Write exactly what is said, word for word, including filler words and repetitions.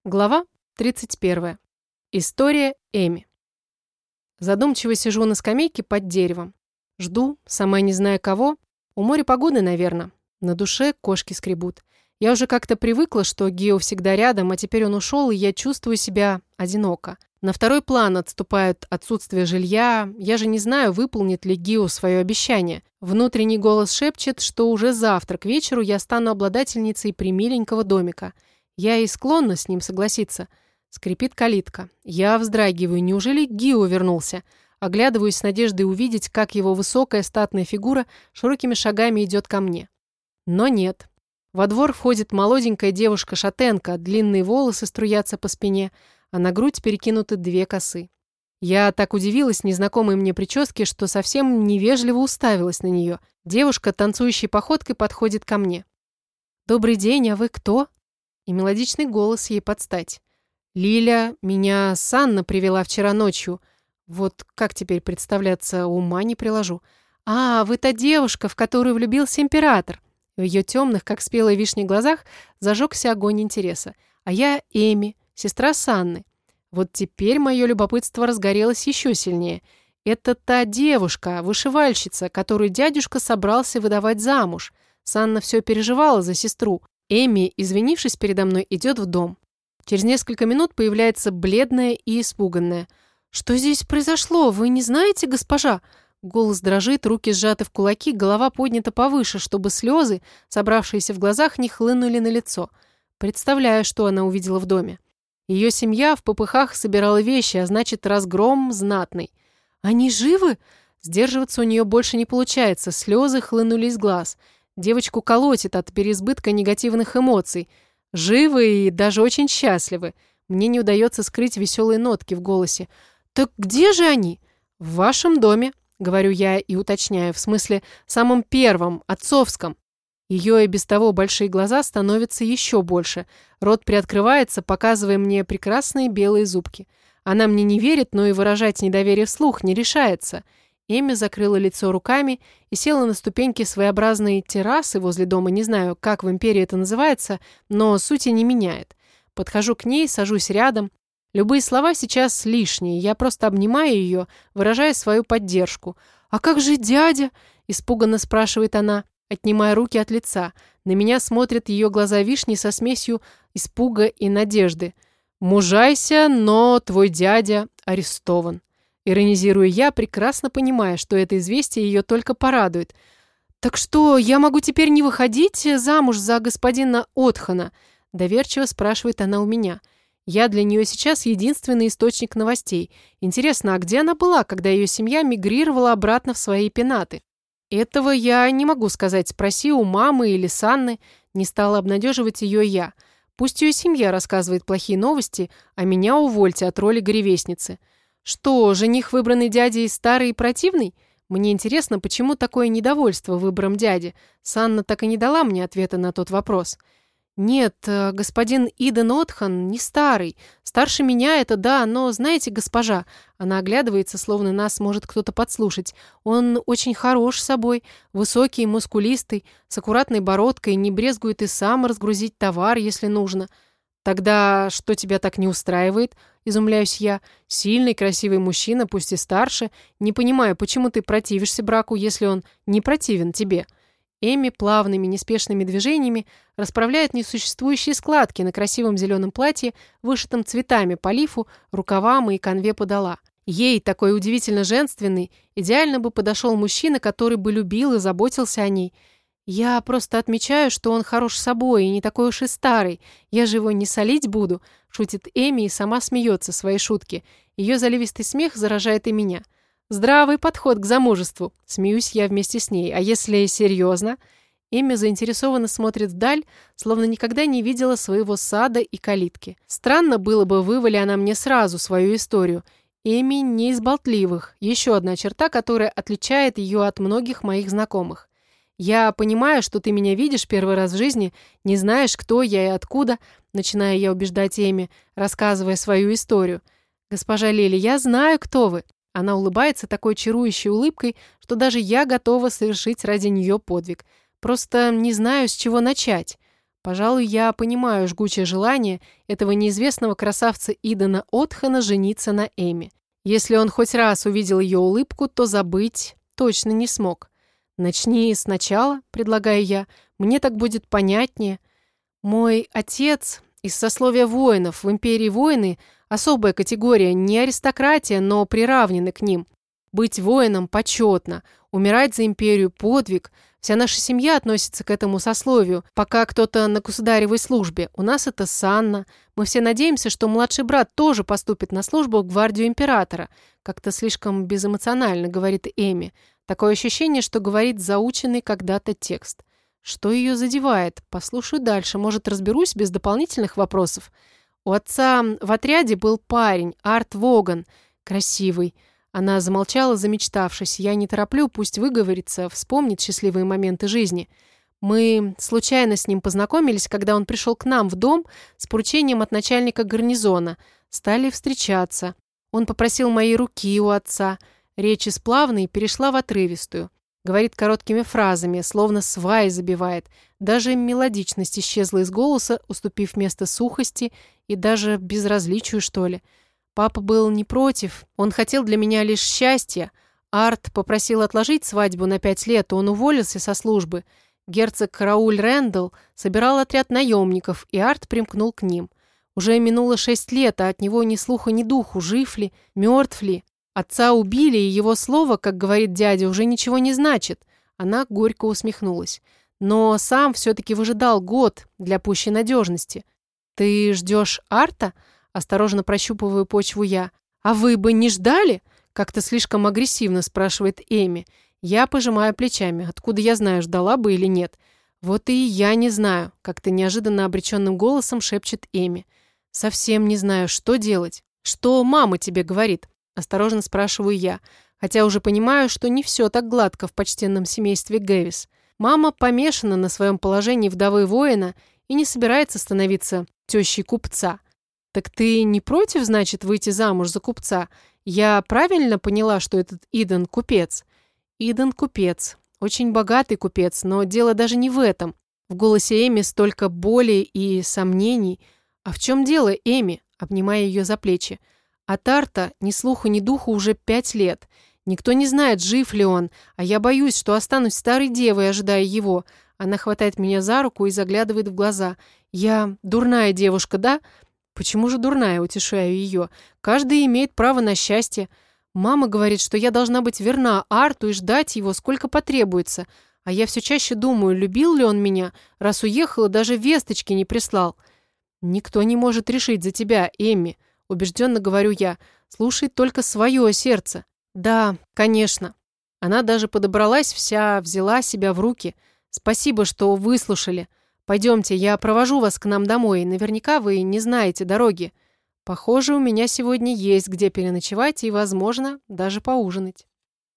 Глава тридцать первая. История Эми. Задумчиво сижу на скамейке под деревом. Жду, сама не зная кого. У моря погоды, наверное. На душе кошки скребут. Я уже как-то привыкла, что Гио всегда рядом, а теперь он ушел, и я чувствую себя одиноко. На второй план отступает отсутствие жилья. Я же не знаю, выполнит ли Гио свое обещание. Внутренний голос шепчет, что уже завтра к вечеру я стану обладательницей примиленького домика. Я и склонна с ним согласиться. Скрипит калитка. Я вздрагиваю. Неужели Гио вернулся? Оглядываюсь с надеждой увидеть, как его высокая статная фигура широкими шагами идет ко мне. Но нет. Во двор входит молоденькая девушка-шатенка, длинные волосы струятся по спине, а на грудь перекинуты две косы. Я так удивилась незнакомой мне прическе, что совсем невежливо уставилась на нее. Девушка, танцующей походкой, подходит ко мне. «Добрый день, а вы кто?» И мелодичный голос ей подстать. «Лиля, меня Санна привела вчера ночью. Вот как теперь представляться, ума не приложу. А, вы та девушка, в которую влюбился император». В ее темных, как спелые вишни, глазах зажегся огонь интереса. А я Эми, сестра Санны. Вот теперь мое любопытство разгорелось еще сильнее. Это та девушка, вышивальщица, которую дядюшка собрался выдавать замуж. Санна все переживала за сестру. Эми, извинившись передо мной, идет в дом. Через несколько минут появляется бледная и испуганная. «Что здесь произошло? Вы не знаете, госпожа?» Голос дрожит, руки сжаты в кулаки, голова поднята повыше, чтобы слезы, собравшиеся в глазах, не хлынули на лицо. Представляю, что она увидела в доме. Ее семья в попыхах собирала вещи, а значит, разгром знатный. «Они живы?» Сдерживаться у нее больше не получается, слезы хлынули из глаз. Девочку колотит от переизбытка негативных эмоций. Живы и даже очень счастливы. Мне не удается скрыть веселые нотки в голосе. «Так где же они?» «В вашем доме», — говорю я и уточняю, в смысле самом первом, отцовском. Ее и без того большие глаза становятся еще больше. Рот приоткрывается, показывая мне прекрасные белые зубки. Она мне не верит, но и выражать недоверие вслух не решается. Эми закрыла лицо руками и села на ступеньки своеобразной террасы возле дома. Не знаю, как в империи это называется, но сути не меняет. Подхожу к ней, сажусь рядом. Любые слова сейчас лишние, я просто обнимаю ее, выражая свою поддержку. «А как же дядя?» – испуганно спрашивает она, отнимая руки от лица. На меня смотрят ее глаза вишни со смесью испуга и надежды. «Мужайся, но твой дядя арестован». Иронизирую я, прекрасно понимая, что это известие ее только порадует. «Так что, я могу теперь не выходить замуж за господина Отхана?» – доверчиво спрашивает она у меня. Я для нее сейчас единственный источник новостей. Интересно, а где она была, когда ее семья мигрировала обратно в свои пенаты? Этого я не могу сказать, спроси у мамы или Санны. Не стала обнадеживать ее я. Пусть ее семья рассказывает плохие новости, а меня увольте от роли горевестницы. Что, жених, выбранный дядей, старый и противный? Мне интересно, почему такое недовольство выбором дяди? Санна так и не дала мне ответа на тот вопрос. «Нет, господин Иден Отхан не старый. Старше меня это да, но, знаете, госпожа...» Она оглядывается, словно нас может кто-то подслушать. «Он очень хорош собой, высокий, мускулистый, с аккуратной бородкой, не брезгует и сам разгрузить товар, если нужно». «Тогда что тебя так не устраивает?» – изумляюсь я. «Сильный, красивый мужчина, пусть и старше. Не понимаю, почему ты противишься браку, если он не противен тебе?» Эми плавными, неспешными движениями расправляет несуществующие складки на красивом зеленом платье, вышитом цветами по лифу, рукавам и конве подола. Ей, такой удивительно женственный, идеально бы подошел мужчина, который бы любил и заботился о ней. «Я просто отмечаю, что он хорош собой и не такой уж и старый. Я же его не солить буду», – шутит Эми и сама смеется своей шутки. Ее заливистый смех заражает и меня. «Здравый подход к замужеству», – смеюсь я вместе с ней. «А если серьезно?» Эми заинтересованно смотрит вдаль, словно никогда не видела своего сада и калитки. Странно было бы, вывали она мне сразу свою историю. Эми не из болтливых. Еще одна черта, которая отличает ее от многих моих знакомых. «Я понимаю, что ты меня видишь первый раз в жизни, не знаешь, кто я и откуда», начиная я убеждать Эми, рассказывая свою историю. «Госпожа Лили, я знаю, кто вы». Она улыбается такой чарующей улыбкой, что даже я готова совершить ради нее подвиг. Просто не знаю, с чего начать. Пожалуй, я понимаю жгучее желание этого неизвестного красавца Идана Отхана жениться на Эми. Если он хоть раз увидел ее улыбку, то забыть точно не смог. «Начни сначала», — предлагаю я, — «мне так будет понятнее». Мой отец из сословия воинов. В империи воины — особая категория, не аристократия, но приравнены к ним. Быть воином почетно, умирать за империю — подвиг. Вся наша семья относится к этому сословию, пока кто-то на государевой службе. У нас это санна. Мы все надеемся, что младший брат тоже поступит на службу в гвардию императора. Как-то слишком безэмоционально, говорит Эми. Такое ощущение, что говорит заученный когда-то текст. Что ее задевает? Послушаю дальше, может, разберусь без дополнительных вопросов. У отца в отряде был парень, Арт Воган. Красивый. Она замолчала, замечтавшись. Я не тороплю, пусть выговорится, вспомнит счастливые моменты жизни. Мы случайно с ним познакомились, когда он пришел к нам в дом с поручением от начальника гарнизона. Стали встречаться. Он попросил моей руки у отца. Речь из плавной перешла в отрывистую. Говорит короткими фразами, словно сваи забивает. Даже мелодичность исчезла из голоса, уступив место сухости и даже безразличию, что ли. Папа был не против, он хотел для меня лишь счастья. Арт попросил отложить свадьбу на пять лет, он уволился со службы. Герцог Рауль Рэндалл собирал отряд наемников, и Арт примкнул к ним. Уже минуло шесть лет, а от него ни слуха, ни духу, жив ли, мертв ли. Отца убили, и его слово, как говорит дядя, уже ничего не значит. Она горько усмехнулась. Но сам все-таки выжидал год для пущей надежности. «Ты ждешь Арта?» Осторожно прощупываю почву я. «А вы бы не ждали?» Как-то слишком агрессивно спрашивает Эми. Я пожимаю плечами. Откуда я знаю, ждала бы или нет? «Вот и я не знаю», как-то неожиданно обреченным голосом шепчет Эми. «Совсем не знаю, что делать». «Что мама тебе говорит?» Осторожно спрашиваю я, хотя уже понимаю, что не все так гладко в почтенном семействе Гэвис. Мама помешана на своем положении вдовы воина и не собирается становиться тещей купца. «Так ты не против, значит, выйти замуж за купца? Я правильно поняла, что этот Идан купец?» «Идан купец. Очень богатый купец, но дело даже не в этом. В голосе Эми столько боли и сомнений. А в чем дело, Эми?» Обнимая ее за плечи. От Арта ни слуху, ни духу уже пять лет. Никто не знает, жив ли он, а я боюсь, что останусь старой девой, ожидая его. Она хватает меня за руку и заглядывает в глаза. «Я дурная девушка, да?» «Почему же дурная?» – утешаю ее. «Каждый имеет право на счастье. Мама говорит, что я должна быть верна Арту и ждать его, сколько потребуется. А я все чаще думаю, любил ли он меня, раз уехал и даже весточки не прислал». «Никто не может решить за тебя, Эмми», – убежденно говорю я. «Слушай только свое сердце». «Да, конечно». Она даже подобралась вся, взяла себя в руки. «Спасибо, что выслушали. Пойдемте, я провожу вас к нам домой. Наверняка вы не знаете дороги. Похоже, у меня сегодня есть где переночевать и, возможно, даже поужинать».